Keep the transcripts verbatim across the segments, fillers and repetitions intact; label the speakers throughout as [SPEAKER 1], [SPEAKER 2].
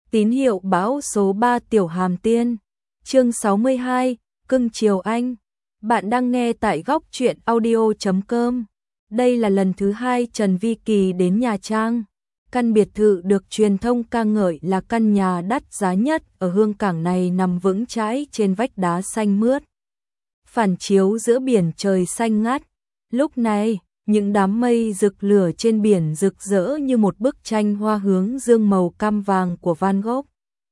[SPEAKER 1] Tín hiệu bão số ba Tiểu Hàm Tiên. Chương sáu mươi hai, Cưng chiều anh. Bạn đang nghe tại góc truyện audio chấm com. Đây là lần thứ hai Trần Vi Kỳ đến Nha Trang. Căn biệt thự được truyền thông ca ngợi là căn nhà đắt giá nhất ở Hương Cảng này nằm vững chãi trên vách đá xanh mướt, phản chiếu giữa biển trời xanh ngắt. Lúc này, những đám mây rực lửa trên biển rực rỡ như một bức tranh hoa hướng dương màu cam vàng của Van Gogh.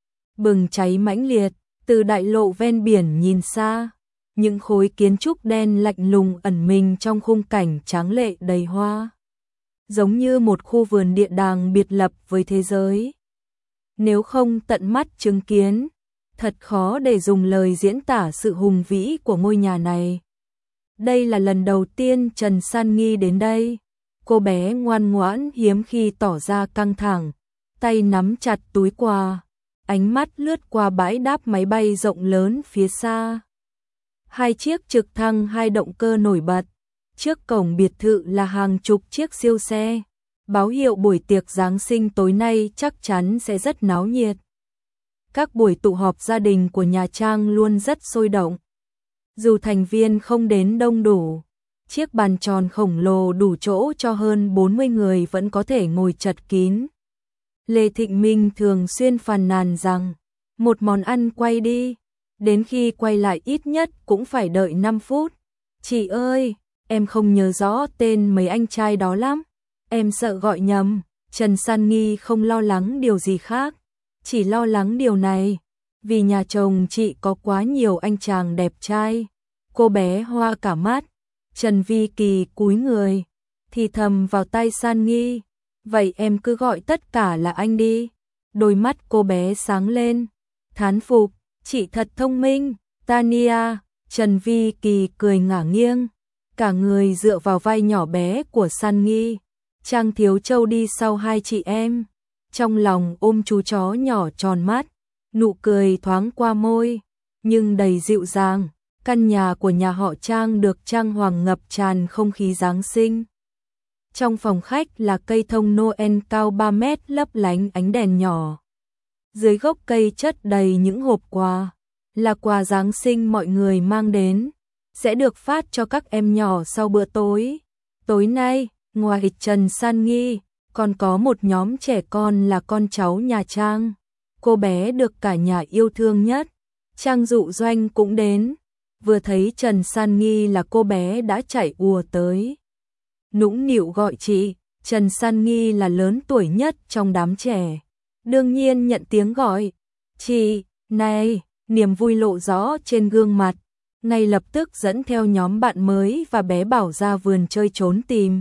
[SPEAKER 1] Bừng cháy mãnh liệt, từ đại lộ ven biển nhìn xa, những khối kiến trúc đen lạnh lùng ẩn mình trong khung cảnh tráng lệ đầy hoa, giống như một khu vườn địa đàng biệt lập với thế giới. Nếu không tận mắt chứng kiến, thật khó để dùng lời diễn tả sự hùng vĩ của ngôi nhà này. Đây là lần đầu tiên Trần San Nghi đến đây. Cô bé ngoan ngoãn hiếm khi tỏ ra căng thẳng, tay nắm chặt túi quà, ánh mắt lướt qua bãi đáp máy bay rộng lớn phía xa. Hai chiếc trực thăng hai động cơ nổi bật, trước cổng biệt thự là hàng chục chiếc siêu xe, báo hiệu buổi tiệc Giáng sinh tối nay chắc chắn sẽ rất náo nhiệt. Các buổi tụ họp gia đình của Nha Trang luôn rất sôi động. Dù thành viên không đến đông đủ, chiếc bàn tròn khổng lồ đủ chỗ cho hơn bốn mươi người vẫn có thể ngồi chật kín. Lê Thịnh Minh thường xuyên phàn nàn rằng, một món ăn quay đi, đến khi quay lại ít nhất cũng phải đợi năm phút. Chị ơi, em không nhớ rõ tên mấy anh trai đó lắm, em sợ gọi nhầm. Trần San Nghi không lo lắng điều gì khác, chỉ lo lắng điều này. Vì nhà chồng chị có quá nhiều anh chàng đẹp trai. Cô bé hoa cả mắt. Trần Vi Kỳ cúi người, thì thầm vào tai San Nghi, vậy em cứ gọi tất cả là anh đi. Đôi mắt cô bé sáng lên, thán phục, chị thật thông minh, Tania. Trần Vi Kỳ cười ngả nghiêng, cả người dựa vào vai nhỏ bé của San Nghi. Trang Thiếu Châu đi sau hai chị em, trong lòng ôm chú chó nhỏ tròn mắt. Nụ cười thoáng qua môi, nhưng đầy dịu dàng. Căn nhà của nhà họ Trang được trang hoàng ngập tràn không khí Giáng sinh. Trong phòng khách là cây thông Noel cao ba mét lấp lánh ánh đèn nhỏ. Dưới gốc cây chất đầy những hộp quà, là quà Giáng sinh mọi người mang đến, sẽ được phát cho các em nhỏ sau bữa tối. Tối nay, ngoài Trần San Nghi, còn có một nhóm trẻ con là con cháu nhà Trang. Cô bé được cả nhà yêu thương nhất, Trang Dụ Doanh cũng đến. Vừa thấy Trần San Nghi là cô bé đã chạy ùa tới, nũng nịu gọi chị. Trần San Nghi là lớn tuổi nhất trong đám trẻ, đương nhiên nhận tiếng gọi. Chị, này, niềm vui lộ rõ trên gương mặt, ngay lập tức dẫn theo nhóm bạn mới và bé Bảo ra vườn chơi trốn tìm.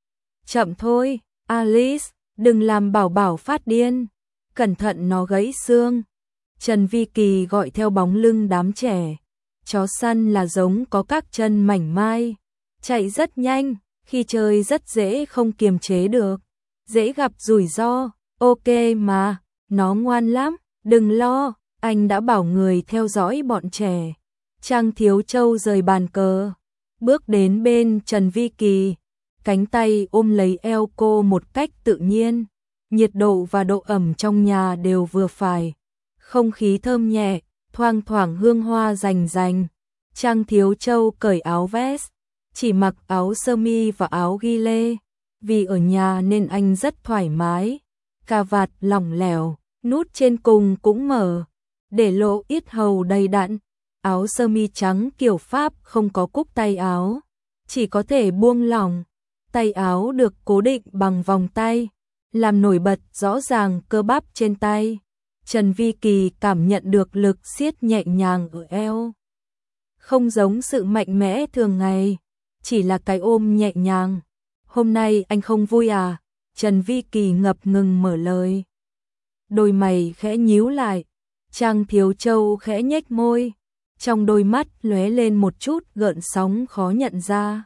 [SPEAKER 1] Chậm thôi, Alice, đừng làm Bảo Bảo phát điên, cẩn thận nó gãy xương. Trần Vi Kỳ gọi theo bóng lưng đám trẻ. Chó săn là giống có các chân mảnh mai, chạy rất nhanh, khi chơi rất dễ không kiềm chế được, dễ gặp rủi ro. Ok mà, nó ngoan lắm, đừng lo, anh đã bảo người theo dõi bọn trẻ. Trang Thiếu Châu rời bàn cờ, bước đến bên Trần Vi Kỳ, cánh tay ôm lấy eo cô một cách tự nhiên. Nhiệt độ và độ ẩm trong nhà đều vừa phải, không khí thơm nhẹ, thoang thoảng hương hoa rành rành. Trang Thiếu Châu cởi áo vest, chỉ mặc áo sơ mi và áo ghi lê. Vì ở nhà nên anh rất thoải mái. Cà vạt lỏng lẻo, nút trên cùng cũng mở, để lộ yết hầu đầy đặn. Áo sơ mi trắng kiểu Pháp không có cúc tay áo, chỉ có thể buông lỏng. Tay áo được cố định bằng vòng tay, làm nổi bật rõ ràng cơ bắp trên tay. Trần Vi Kỳ cảm nhận được lực siết nhẹ nhàng ở eo. Không giống sự mạnh mẽ thường ngày, chỉ là cái ôm nhẹ nhàng. Hôm nay anh không vui à? Trần Vi Kỳ ngập ngừng mở lời. Đôi mày khẽ nhíu lại, Trang Thiếu Châu khẽ nhếch môi, trong đôi mắt lóe lên một chút gợn sóng khó nhận ra.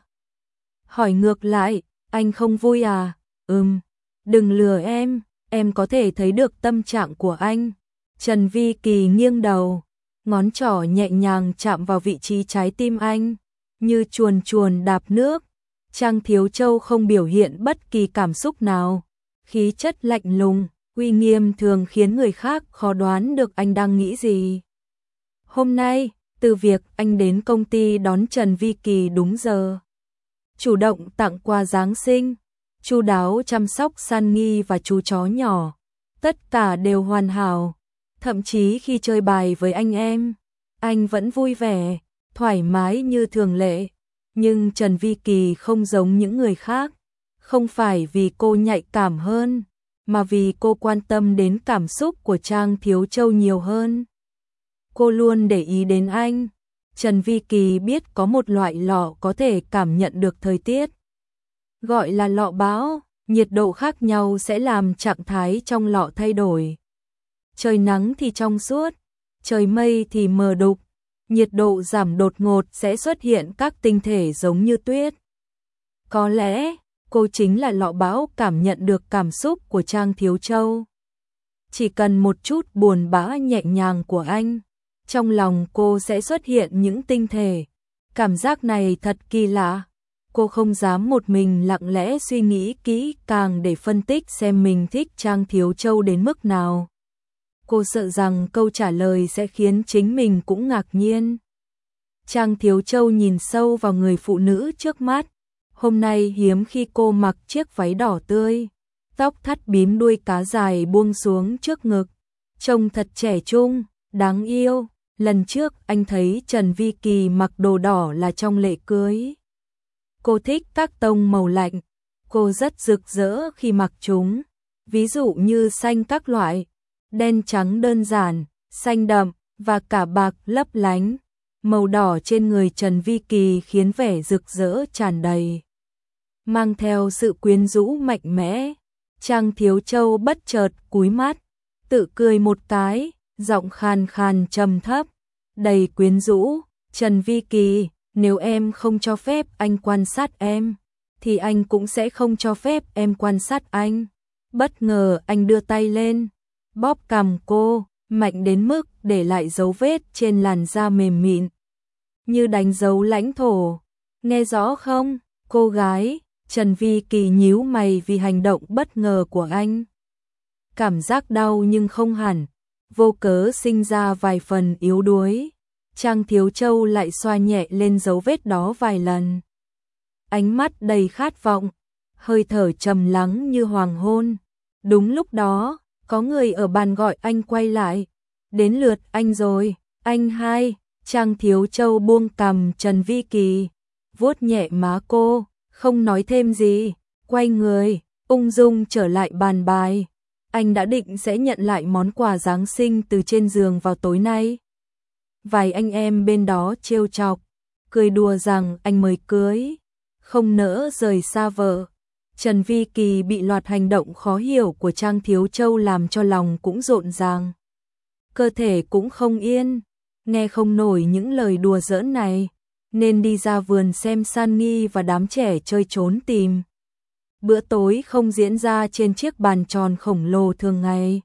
[SPEAKER 1] Hỏi ngược lại, anh không vui à? Ừm, đừng lừa em. Em có thể thấy được tâm trạng của anh. Trần Vi Kỳ nghiêng đầu, ngón trỏ nhẹ nhàng chạm vào vị trí trái tim anh, như chuồn chuồn đạp nước. Trang Thiếu Châu không biểu hiện bất kỳ cảm xúc nào, khí chất lạnh lùng, uy nghiêm thường khiến người khác khó đoán được anh đang nghĩ gì. Hôm nay, từ việc anh đến công ty đón Trần Vi Kỳ đúng giờ, chủ động tặng quà Giáng sinh, chu đáo chăm sóc San Nghi và chú chó nhỏ, tất cả đều hoàn hảo. Thậm chí khi chơi bài với anh em, anh vẫn vui vẻ, thoải mái như thường lệ. Nhưng Trần Vi Kỳ không giống những người khác, không phải vì cô nhạy cảm hơn, mà vì cô quan tâm đến cảm xúc của Trang Thiếu Châu nhiều hơn. Cô luôn để ý đến anh. Trần Vi Kỳ biết có một loại lọ có thể cảm nhận được thời tiết, gọi là lọ bão, nhiệt độ khác nhau sẽ làm trạng thái trong lọ thay đổi. Trời nắng thì trong suốt, trời mây thì mờ đục, nhiệt độ giảm đột ngột sẽ xuất hiện các tinh thể giống như tuyết. Có lẽ, cô chính là lọ bão cảm nhận được cảm xúc của Trang Thiếu Châu. Chỉ cần một chút buồn bã nhẹ nhàng của anh, trong lòng cô sẽ xuất hiện những tinh thể. Cảm giác này thật kỳ lạ. Cô không dám một mình lặng lẽ suy nghĩ kỹ càng để phân tích xem mình thích Trang Thiếu Châu đến mức nào. Cô sợ rằng câu trả lời sẽ khiến chính mình cũng ngạc nhiên. Trang Thiếu Châu nhìn sâu vào người phụ nữ trước mắt. Hôm nay hiếm khi cô mặc chiếc váy đỏ tươi, tóc thắt bím đuôi cá dài buông xuống trước ngực, trông thật trẻ trung, đáng yêu. Lần trước anh thấy Trần Vi Kỳ mặc đồ đỏ là trong lễ cưới. Cô thích các tông màu lạnh, cô rất rực rỡ khi mặc chúng, ví dụ như xanh các loại, đen trắng đơn giản, xanh đậm và cả bạc lấp lánh. Màu đỏ trên người Trần Vi Kỳ khiến vẻ rực rỡ tràn đầy, mang theo sự quyến rũ mạnh mẽ. Trang Thiếu Châu bất chợt cúi mắt, tự cười một cái, giọng khàn khàn trầm thấp, đầy quyến rũ. Trần Vi Kỳ, nếu em không cho phép anh quan sát em, thì anh cũng sẽ không cho phép em quan sát anh. Bất ngờ anh đưa tay lên, bóp cằm cô, mạnh đến mức để lại dấu vết trên làn da mềm mịn, như đánh dấu lãnh thổ. Nghe rõ không, cô gái? Trần Vi Kỳ nhíu mày vì hành động bất ngờ của anh. Cảm giác đau nhưng không hẳn, vô cớ sinh ra vài phần yếu đuối. Trang Thiếu Châu lại xoa nhẹ lên dấu vết đó vài lần. Ánh mắt đầy khát vọng, hơi thở trầm lắng như hoàng hôn. Đúng lúc đó, có người ở bàn gọi anh quay lại. Đến lượt anh rồi, anh hai. Trang Thiếu Châu buông cằm Trần Vi Kỳ, vuốt nhẹ má cô, không nói thêm gì, quay người, ung dung trở lại bàn bài. Anh đã định sẽ nhận lại món quà Giáng sinh từ trên giường vào tối nay. Vài anh em bên đó trêu chọc, cười đùa rằng anh mới cưới, không nỡ rời xa vợ. Trần Vi Kỳ bị loạt hành động khó hiểu của Trang Thiếu Châu làm cho lòng cũng rộn ràng, cơ thể cũng không yên, nghe không nổi những lời đùa giỡn này, nên đi ra vườn xem San Nghi và đám trẻ chơi trốn tìm. Bữa tối không diễn ra trên chiếc bàn tròn khổng lồ thường ngày.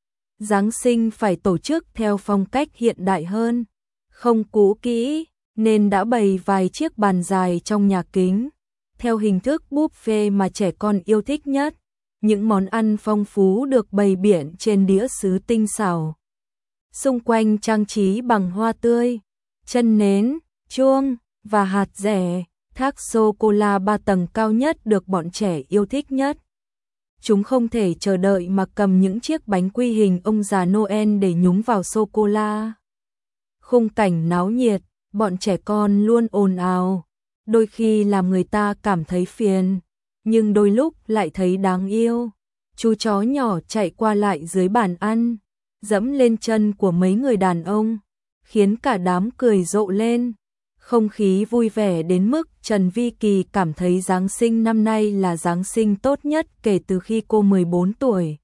[SPEAKER 1] Giáng sinh phải tổ chức theo phong cách hiện đại hơn, không cũ kỹ, nên đã bày vài chiếc bàn dài trong nhà kính, theo hình thức buffet mà trẻ con yêu thích nhất. Những món ăn phong phú được bày biện trên đĩa sứ tinh xảo, xung quanh trang trí bằng hoa tươi, chân nến, chuông và hạt dẻ. Thác sô-cô-la ba tầng cao nhất được bọn trẻ yêu thích nhất. Chúng không thể chờ đợi mà cầm những chiếc bánh quy hình ông già Noel để nhúng vào sô-cô-la. Khung cảnh náo nhiệt, bọn trẻ con luôn ồn ào, đôi khi làm người ta cảm thấy phiền, nhưng đôi lúc lại thấy đáng yêu. Chú chó nhỏ chạy qua lại dưới bàn ăn, dẫm lên chân của mấy người đàn ông, khiến cả đám cười rộ lên. Không khí vui vẻ đến mức Trần Vi Kỳ cảm thấy Giáng sinh năm nay là Giáng sinh tốt nhất kể từ khi cô mười bốn tuổi.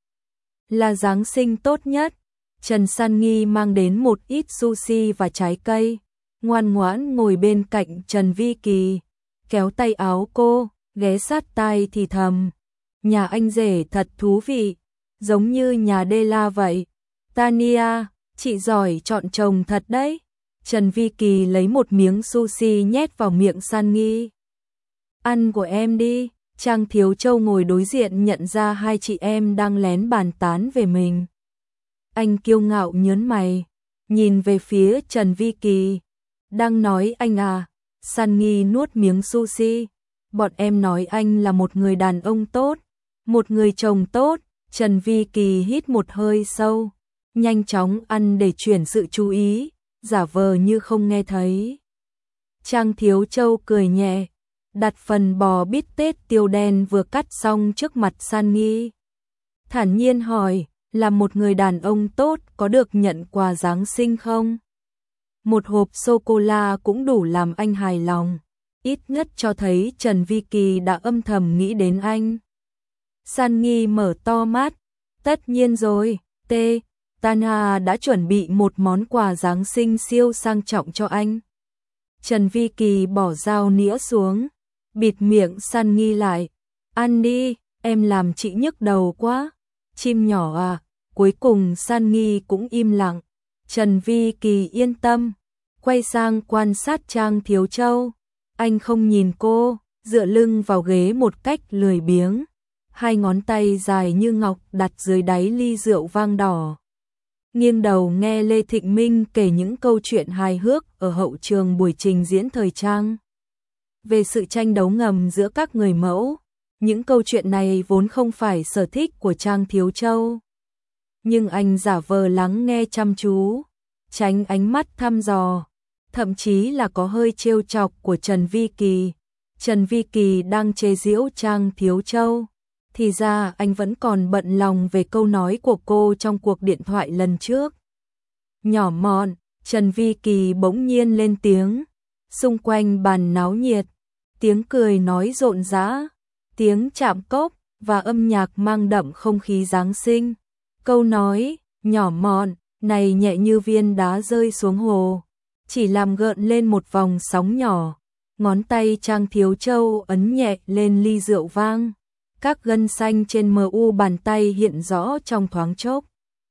[SPEAKER 1] Là Giáng sinh tốt nhất. Trần San Nghi mang đến một ít sushi và trái cây, ngoan ngoãn ngồi bên cạnh Trần Vi Kỳ, kéo tay áo cô, ghé sát tai thì thầm. Nhà anh rể thật thú vị, giống như nhà Della vậy. Tania, chị giỏi chọn chồng thật đấy. Trần Vi Kỳ lấy một miếng sushi nhét vào miệng San Nghi. Ăn của em đi. Trang Thiếu Châu ngồi đối diện nhận ra hai chị em đang lén bàn tán về mình. Anh kiêu ngạo nhớn mày, nhìn về phía Trần Vi Kỳ. Đang nói anh à? Sunny nuốt miếng sushi. Bọn em nói anh là một người đàn ông tốt, một người chồng tốt. Trần Vi Kỳ hít một hơi sâu, nhanh chóng ăn để chuyển sự chú ý, giả vờ như không nghe thấy. Trang Thiếu Châu cười nhẹ, đặt phần bò bít tết tiêu đen vừa cắt xong trước mặt Sunny. Thản nhiên hỏi, là một người đàn ông tốt có được nhận quà Giáng sinh không? Một hộp sô-cô-la cũng đủ làm anh hài lòng, ít nhất cho thấy Trần Vi Kỳ đã âm thầm nghĩ đến anh. Sunny mở to mắt, tất nhiên rồi, T. Tana đã chuẩn bị một món quà Giáng sinh siêu sang trọng cho anh. Trần Vi Kỳ bỏ dao nĩa xuống, bịt miệng Sunny lại. Ăn đi, em làm chị nhức đầu quá. Chim nhỏ à, cuối cùng Sunny cũng im lặng. Trần Vi Kỳ yên tâm, quay sang quan sát Trang Thiếu Châu. Anh không nhìn cô, dựa lưng vào ghế một cách lười biếng. Hai ngón tay dài như ngọc đặt dưới đáy ly rượu vang đỏ. Nghiêng đầu nghe Lê Thịnh Minh kể những câu chuyện hài hước ở hậu trường buổi trình diễn thời trang. Về sự tranh đấu ngầm giữa các người mẫu, những câu chuyện này vốn không phải sở thích của Trang Thiếu Châu. Nhưng anh giả vờ lắng nghe chăm chú, tránh ánh mắt thăm dò, thậm chí là có hơi trêu chọc của Trần Vi Kỳ. Trần Vi Kỳ đang chế giễu Trang Thiếu Châu. Thì ra anh vẫn còn bận lòng về câu nói của cô trong cuộc điện thoại lần trước. Nhỏ mọn, Trần Vi Kỳ bỗng nhiên lên tiếng. Xung quanh bàn náo nhiệt, tiếng cười nói rộn rã, tiếng chạm cốc và âm nhạc mang đậm không khí Giáng sinh. Câu nói, nhỏ mọn, này nhẹ như viên đá rơi xuống hồ, chỉ làm gợn lên một vòng sóng nhỏ. Ngón tay Trang Thiếu Châu ấn nhẹ lên ly rượu vang. Các gân xanh trên mờ u bàn tay hiện rõ trong thoáng chốc.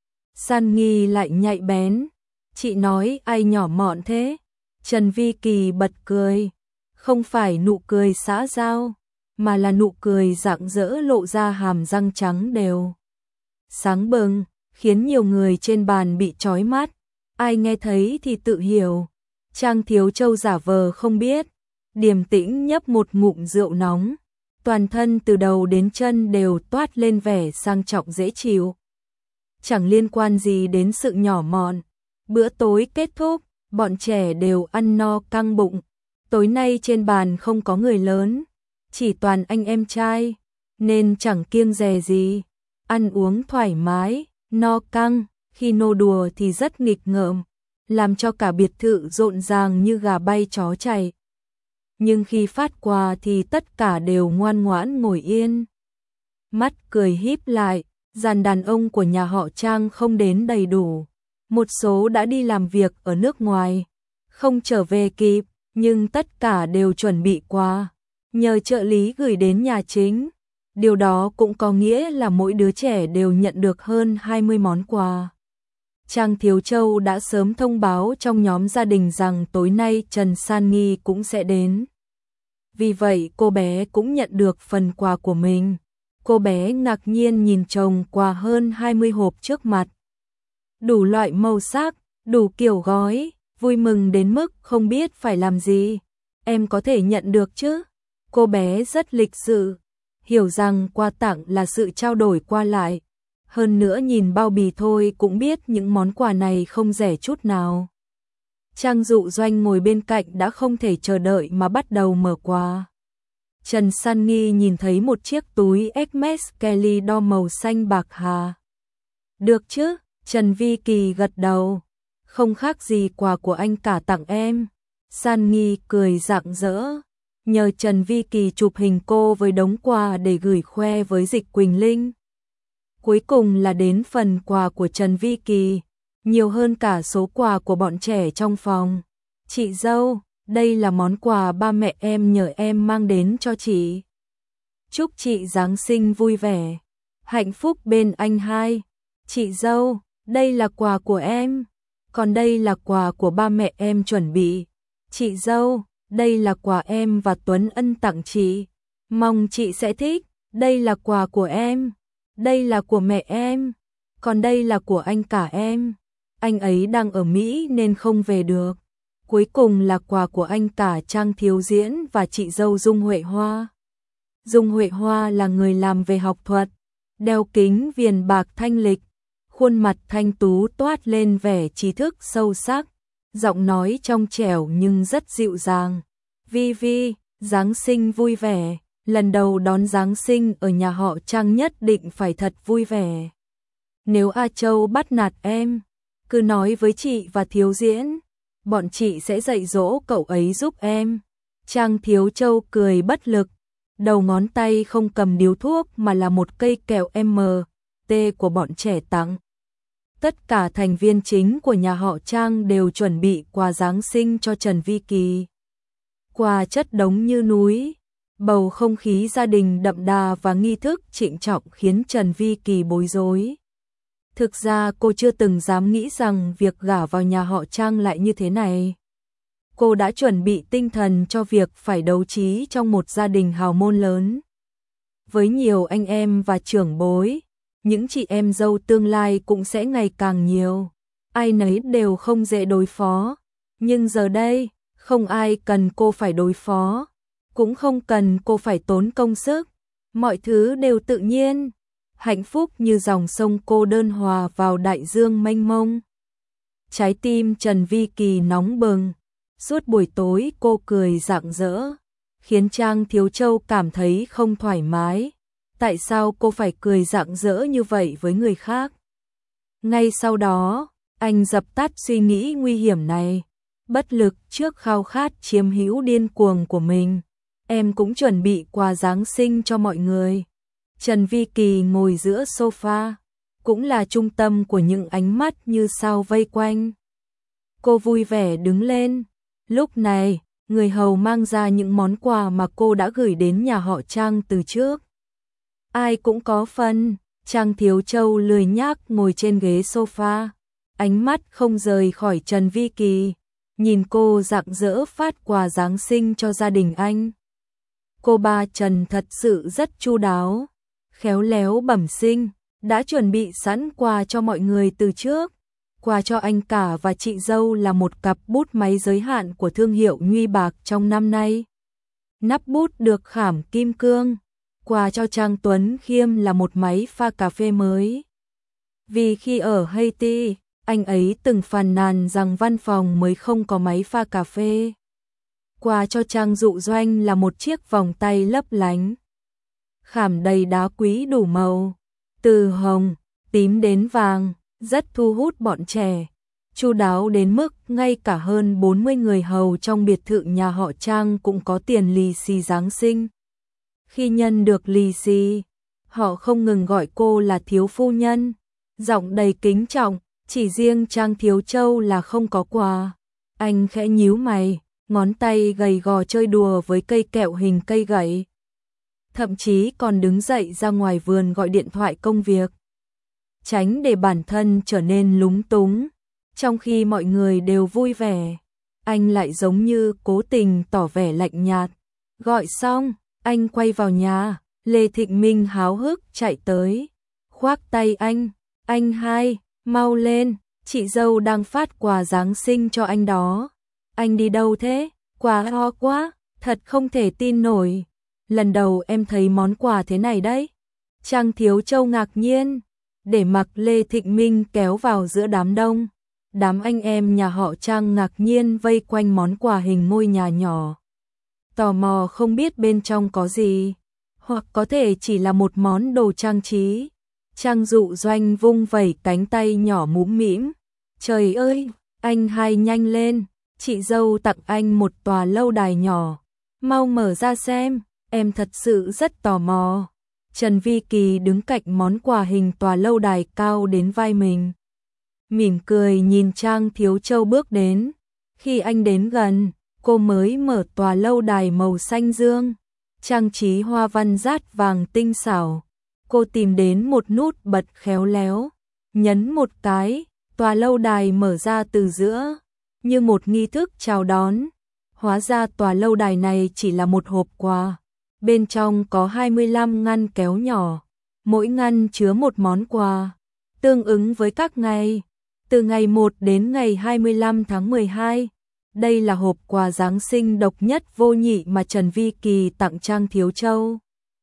[SPEAKER 1] Sunny lại nhạy bén. Chị nói ai nhỏ mọn thế? Trần Vi Kỳ bật cười. Không phải nụ cười xã giao, mà là nụ cười rạng rỡ lộ ra hàm răng trắng đều. Sáng bừng, khiến nhiều người trên bàn bị chói mắt. Ai nghe thấy thì tự hiểu. Trang Thiếu Châu giả vờ không biết. Điềm tĩnh nhấp một ngụm rượu nóng. Toàn thân từ đầu đến chân đều toát lên vẻ sang trọng dễ chịu. Chẳng liên quan gì đến sự nhỏ mọn. Bữa tối kết thúc, bọn trẻ đều ăn no căng bụng. Tối nay trên bàn không có người lớn, chỉ toàn anh em trai, nên chẳng kiêng dè gì. Ăn uống thoải mái, no căng, khi nô đùa thì rất nghịch ngợm, làm cho cả biệt thự rộn ràng như gà bay chó chạy. Nhưng khi phát quà thì tất cả đều ngoan ngoãn ngồi yên. Mắt cười híp lại, dàn đàn ông của nhà họ Trang không đến đầy đủ. Một số đã đi làm việc ở nước ngoài, không trở về kịp, nhưng tất cả đều chuẩn bị quà, nhờ trợ lý gửi đến nhà chính. Điều đó cũng có nghĩa là mỗi đứa trẻ đều nhận được hơn hai mươi món quà. Trang Thiếu Châu đã sớm thông báo trong nhóm gia đình rằng tối nay Trần Sunny cũng sẽ đến. Vì vậy cô bé cũng nhận được phần quà của mình. Cô bé ngạc nhiên nhìn chồng quà hơn hai mươi hộp trước mặt. Đủ loại màu sắc, đủ kiểu gói, vui mừng đến mức không biết phải làm gì. Em có thể nhận được chứ? Cô bé rất lịch sự, hiểu rằng quà tặng là sự trao đổi qua lại. Hơn nữa nhìn bao bì thôi cũng biết những món quà này không rẻ chút nào. Trang Dụ Doanh ngồi bên cạnh đã không thể chờ đợi mà bắt đầu mở quà. Trần Sunny nhìn thấy một chiếc túi Hermes Kelly đo màu xanh bạc hà. Được chứ? Trần Vi Kỳ gật đầu. Không khác gì quà của anh cả tặng em. Sunny cười rạng rỡ. Nhờ Trần Vi Kỳ chụp hình cô với đống quà để gửi khoe với Dịch Quỳnh Linh. Cuối cùng là đến phần quà của Trần Vi Kỳ. Nhiều hơn cả số quà của bọn trẻ trong phòng. Chị dâu, đây là món quà ba mẹ em nhờ em mang đến cho chị. Chúc chị Giáng sinh vui vẻ, hạnh phúc bên anh hai. Chị dâu, đây là quà của em, còn đây là quà của ba mẹ em chuẩn bị. Chị dâu, đây là quà em và Tuấn Ân tặng chị. Mong chị sẽ thích, đây là quà của em, đây là của mẹ em, còn đây là của anh cả em. Anh ấy đang ở Mỹ nên không về được. Cuối cùng là quà của anh cả Trang Thiếu Diễn và chị dâu Dung Huệ Hoa. Dung Huệ Hoa là người làm về học thuật, đeo kính viền bạc thanh lịch, khuôn mặt thanh tú toát lên vẻ trí thức sâu sắc, giọng nói trong trẻo nhưng rất dịu dàng. Vi Vi, Giáng sinh vui vẻ, lần đầu đón Giáng sinh ở nhà họ Trang nhất định phải thật vui vẻ. Nếu A Châu bắt nạt em, cứ nói với chị và Thiếu Diễn, bọn chị sẽ dạy dỗ cậu ấy giúp em. Trang Thiếu Châu cười bất lực, đầu ngón tay không cầm điếu thuốc mà là một cây kẹo em tê của bọn trẻ tặng. Tất cả thành viên chính của nhà họ Trang đều chuẩn bị quà Giáng sinh cho Trần Vi Kỳ. Quà chất đống như núi, bầu không khí gia đình đậm đà và nghi thức trịnh trọng khiến Trần Vi Kỳ bối rối. Thực ra cô chưa từng dám nghĩ rằng việc gả vào nhà họ Trang lại như thế này. Cô đã chuẩn bị tinh thần cho việc phải đấu trí trong một gia đình hào môn lớn. Với nhiều anh em và trưởng bối, những chị em dâu tương lai cũng sẽ ngày càng nhiều. Ai nấy đều không dễ đối phó. Nhưng giờ đây, không ai cần cô phải đối phó. Cũng không cần cô phải tốn công sức. Mọi thứ đều tự nhiên. Hạnh phúc như dòng sông cô đơn hòa vào đại dương mênh mông. Trái tim Trần Vi Kỳ nóng bừng. Suốt buổi tối cô cười rạng rỡ, khiến Trang Thiếu Châu cảm thấy không thoải mái. Tại sao cô phải cười rạng rỡ như vậy với người khác? Ngay sau đó, anh dập tắt suy nghĩ nguy hiểm này, bất lực trước khao khát chiếm hữu điên cuồng của mình. Em cũng chuẩn bị quà Giáng sinh cho mọi người. Trần Vi Kỳ ngồi giữa sofa, cũng là trung tâm của những ánh mắt như sao vây quanh. Cô vui vẻ đứng lên. Lúc này, người hầu mang ra những món quà mà cô đã gửi đến nhà họ Trang từ trước. Ai cũng có phần. Trang Thiếu Châu lười nhác ngồi trên ghế sofa, ánh mắt không rời khỏi Trần Vi Kỳ, nhìn cô rạng rỡ phát quà Giáng sinh cho gia đình anh. Cô ba Trần thật sự rất chu đáo, khéo léo bẩm sinh, đã chuẩn bị sẵn quà cho mọi người từ trước. Quà cho anh cả và chị dâu là một cặp bút máy giới hạn của thương hiệu Nhuy Bạc trong năm nay. Nắp bút được khảm kim cương. Quà cho Trang Tuấn Khiêm là một máy pha cà phê mới. Vì khi ở Haiti, anh ấy từng phàn nàn rằng văn phòng mới không có máy pha cà phê. Quà cho Trang Dụ Doanh là một chiếc vòng tay lấp lánh, khảm đầy đá quý đủ màu, từ hồng, tím đến vàng, rất thu hút bọn trẻ. Chu đáo đến mức ngay cả hơn bốn mươi người hầu trong biệt thự nhà họ Trang cũng có tiền lì xì Giáng sinh. Khi nhận được lì xì, họ không ngừng gọi cô là thiếu phu nhân, giọng đầy kính trọng. Chỉ riêng Trang Thiếu Châu là không có quà. Anh khẽ nhíu mày, ngón tay gầy gò chơi đùa với cây kẹo hình cây gậy. Thậm chí còn đứng dậy ra ngoài vườn gọi điện thoại công việc, tránh để bản thân trở nên lúng túng. Trong khi mọi người đều vui vẻ, anh lại giống như cố tình tỏ vẻ lạnh nhạt. Gọi xong, anh quay vào nhà. Lê Thịnh Minh háo hức chạy tới, khoác tay anh. Anh hai, mau lên, chị dâu đang phát quà Giáng sinh cho anh đó. Anh đi đâu thế? Quà ho quá, thật không thể tin nổi. Lần đầu em thấy món quà thế này đấy. Trang Thiếu Châu ngạc nhiên, để mặc Lê Thịnh Minh kéo vào giữa đám đông. Đám anh em nhà họ Trang ngạc nhiên vây quanh món quà hình ngôi nhà nhỏ, tò mò không biết bên trong có gì, hoặc có thể chỉ là một món đồ trang trí. Trang Dụ Doanh vung vẩy cánh tay nhỏ mũm mĩm. Trời ơi, anh hai nhanh lên, chị dâu tặng anh một tòa lâu đài nhỏ. Mau mở ra xem, em thật sự rất tò mò. Trần Vi Kỳ đứng cạnh món quà hình tòa lâu đài cao đến vai mình, mỉm cười nhìn Trang Thiếu Châu bước đến. Khi anh đến gần, cô mới mở tòa lâu đài màu xanh dương, trang trí hoa văn rát vàng tinh xảo. Cô tìm đến một nút bật khéo léo, nhấn một cái, tòa lâu đài mở ra từ giữa, như một nghi thức chào đón. Hóa ra tòa lâu đài này chỉ là một hộp quà, Bên trong có hai mươi lăm ngăn kéo nhỏ, mỗi ngăn chứa một món quà, tương ứng với các ngày, từ ngày một đến ngày hai mươi lăm tháng mười hai. Đây là hộp quà Giáng sinh độc nhất vô nhị mà Trần Vi Kỳ tặng Trang Thiếu Châu.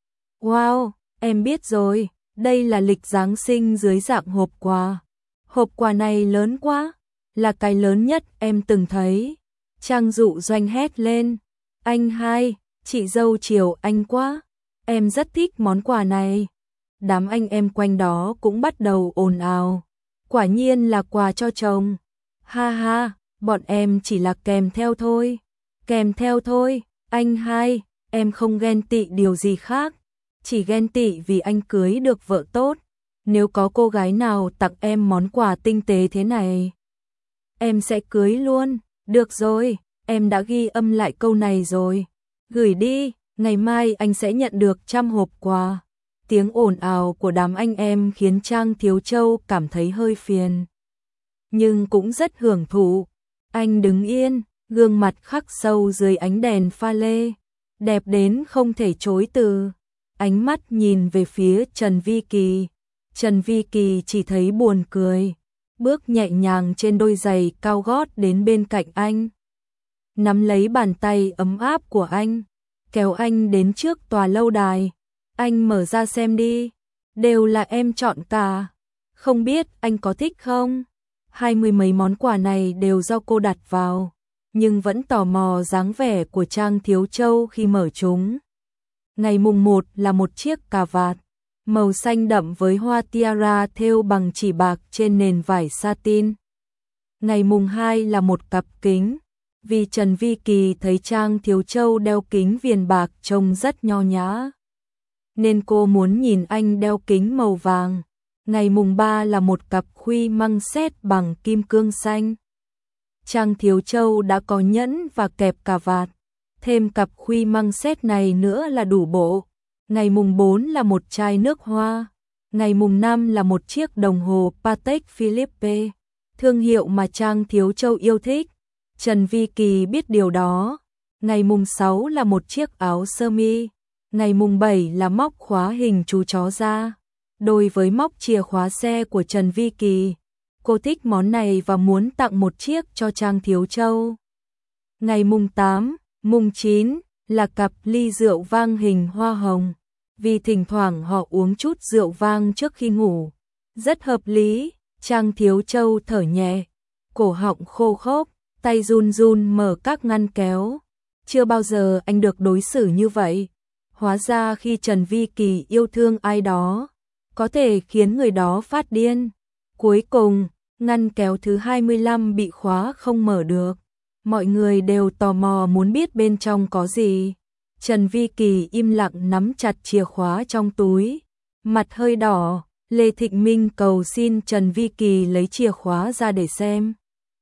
[SPEAKER 1] Wow, em biết rồi, đây là lịch Giáng sinh dưới dạng hộp quà. Hộp quà này lớn quá, là cái lớn nhất em từng thấy. Trang Dụ Doanh hét lên, anh hai, chị dâu chiều anh quá, em rất thích món quà này. Đám anh em quanh đó cũng bắt đầu ồn ào, quả nhiên là quà cho chồng. Ha ha, bọn em chỉ là kèm theo thôi, kèm theo thôi, anh hai, em không ghen tị điều gì khác, chỉ ghen tị vì anh cưới được vợ tốt. Nếu có cô gái nào tặng em món quà tinh tế thế này, em sẽ cưới luôn. Được rồi, em đã ghi âm lại câu này rồi. Gửi đi, ngày mai anh sẽ nhận được trăm hộp quà. Tiếng ồn ào của đám anh em khiến Trang Thiếu Châu cảm thấy hơi phiền, nhưng cũng rất hưởng thụ. Anh đứng yên, gương mặt khắc sâu dưới ánh đèn pha lê, đẹp đến không thể chối từ. Ánh mắt nhìn về phía Trần Vi Kỳ. Trần Vi Kỳ chỉ thấy buồn cười, bước nhẹ nhàng trên đôi giày cao gót đến bên cạnh anh, nắm lấy bàn tay ấm áp của anh, kéo anh đến trước tòa lâu đài. Anh mở ra xem đi, đều là em chọn cả, không biết anh có thích không? Hai mươi mấy món quà này đều do cô đặt vào, nhưng vẫn tò mò dáng vẻ của Trang Thiếu Châu khi mở chúng. Ngày mùng một là một chiếc cà vạt màu xanh đậm với hoa tiara thêu bằng chỉ bạc trên nền vải satin. Ngày mùng hai là một cặp kính, vì Trần Vi Kỳ thấy Trang Thiếu Châu đeo kính viền bạc trông rất nho nhã, nên cô muốn nhìn anh đeo kính màu vàng. Ngày mùng ba là một cặp khuy măng xét bằng kim cương xanh. Trang Thiếu Châu đã có nhẫn và kẹp cà vạt, thêm cặp khuy măng xét này nữa là đủ bộ. Ngày mùng bốn là một chai nước hoa. Ngày mùng năm là một chiếc đồng hồ Patek Philippe, thương hiệu mà Trang Thiếu Châu yêu thích. Trần Vi Kỳ biết điều đó. Ngày mùng sáu là một chiếc áo sơ mi. Ngày mùng bảy là móc khóa hình chú chó da, đôi với móc chìa khóa xe của Trần Vi Kỳ. Cô thích món này và muốn tặng một chiếc cho Trang Thiếu Châu. Ngày mùng tám, mùng chín là cặp ly rượu vang hình hoa hồng, vì thỉnh thoảng họ uống chút rượu vang trước khi ngủ. Rất hợp lý. Trang Thiếu Châu thở nhẹ, cổ họng khô khốc, tay run run mở các ngăn kéo. Chưa bao giờ anh được đối xử như vậy. Hóa ra khi Trần Vi Kỳ yêu thương ai đó, có thể khiến người đó phát điên. Cuối cùng, ngăn kéo thứ hai mươi lăm bị khóa không mở được. Mọi người đều tò mò muốn biết bên trong có gì. Trần Vi Kỳ im lặng nắm chặt chìa khóa trong túi, mặt hơi đỏ. Lê Thịnh Minh cầu xin Trần Vi Kỳ lấy chìa khóa ra để xem.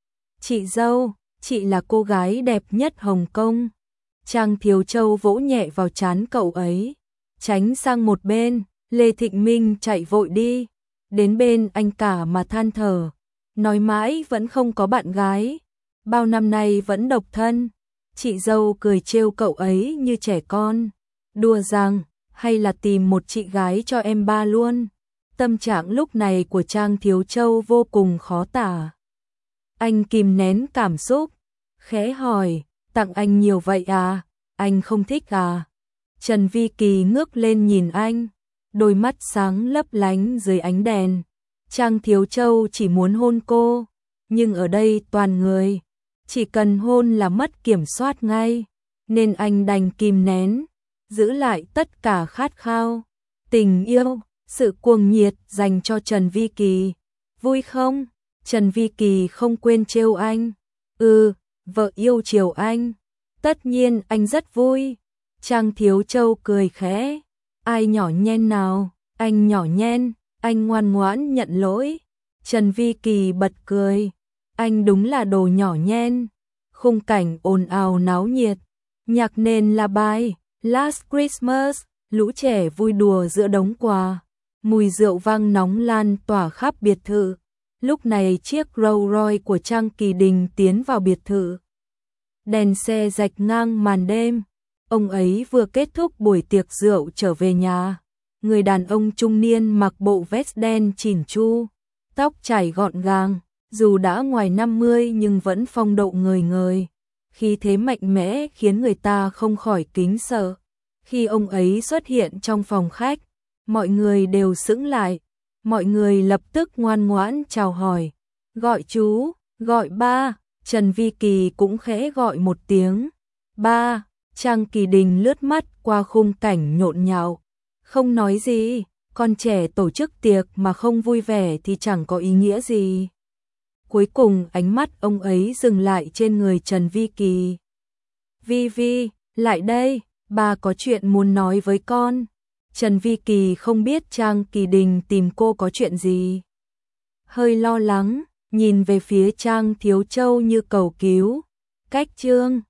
[SPEAKER 1] Chị dâu, chị là cô gái đẹp nhất Hồng Kông. Trang Thiếu Châu vỗ nhẹ vào trán cậu ấy, tránh sang một bên. Lê Thịnh Minh chạy vội đi, đến bên anh cả mà than thở, nói mãi vẫn không có bạn gái, bao năm nay vẫn độc thân. Chị dâu cười trêu cậu ấy như trẻ con, đùa rằng hay là tìm một chị gái cho em ba luôn. Tâm trạng lúc này của Trang Thiếu Châu vô cùng khó tả. Anh kìm nén cảm xúc, khẽ hỏi, tặng anh nhiều vậy à, anh không thích à? Trần Vi Kỳ ngước lên nhìn anh, đôi mắt sáng lấp lánh dưới ánh đèn. Trang Thiếu Châu chỉ muốn hôn cô, nhưng ở đây toàn người, chỉ cần hôn là mất kiểm soát ngay, nên anh đành kìm nén, giữ lại tất cả khát khao, tình yêu, sự cuồng nhiệt dành cho Trần Vi Kỳ. Vui không? Trần Vi Kỳ không quên trêu anh. Ừ, vợ yêu chiều anh. Tất nhiên anh rất vui. Trang Thiếu Châu cười khẽ. Ai nhỏ nhen nào? Anh nhỏ nhen, anh ngoan ngoãn nhận lỗi. Trần Vi Kỳ bật cười. Anh đúng là đồ nhỏ nhen. Khung cảnh ồn ào náo nhiệt. Nhạc nền là bài Last Christmas, lũ trẻ vui đùa giữa đống quà. Mùi rượu vang nóng lan tỏa khắp biệt thự. Lúc này chiếc Rolls Royce của Trang Kỳ Đình tiến vào biệt thự. Đèn xe rạch ngang màn đêm, Ông ấy vừa kết thúc buổi tiệc rượu trở về nhà. Người đàn ông trung niên mặc bộ vest đen chỉn chu, tóc chải gọn gàng, dù đã ngoài năm mươi nhưng vẫn phong độ ngời ngời. Khí thế mạnh mẽ khiến người ta không khỏi kính sợ. Khi ông ấy xuất hiện trong phòng khách, mọi người đều sững lại. Mọi người lập tức ngoan ngoãn chào hỏi. Gọi chú, gọi ba, Trần Vi Kỳ cũng khẽ gọi một tiếng. Ba, Trang Kỳ Đình lướt mắt qua khung cảnh nhộn nhạo. Không nói gì, con trẻ tổ chức tiệc mà không vui vẻ thì chẳng có ý nghĩa gì. Cuối cùng ánh mắt ông ấy dừng lại trên người Trần Vi Kỳ. Vi Vi, lại đây, ba có chuyện muốn nói với con. Trần Vi Kỳ không biết Trang Kỳ Đình tìm cô có chuyện gì. Hơi lo lắng, nhìn về phía Trang Thiếu Châu như cầu cứu. Cách Trương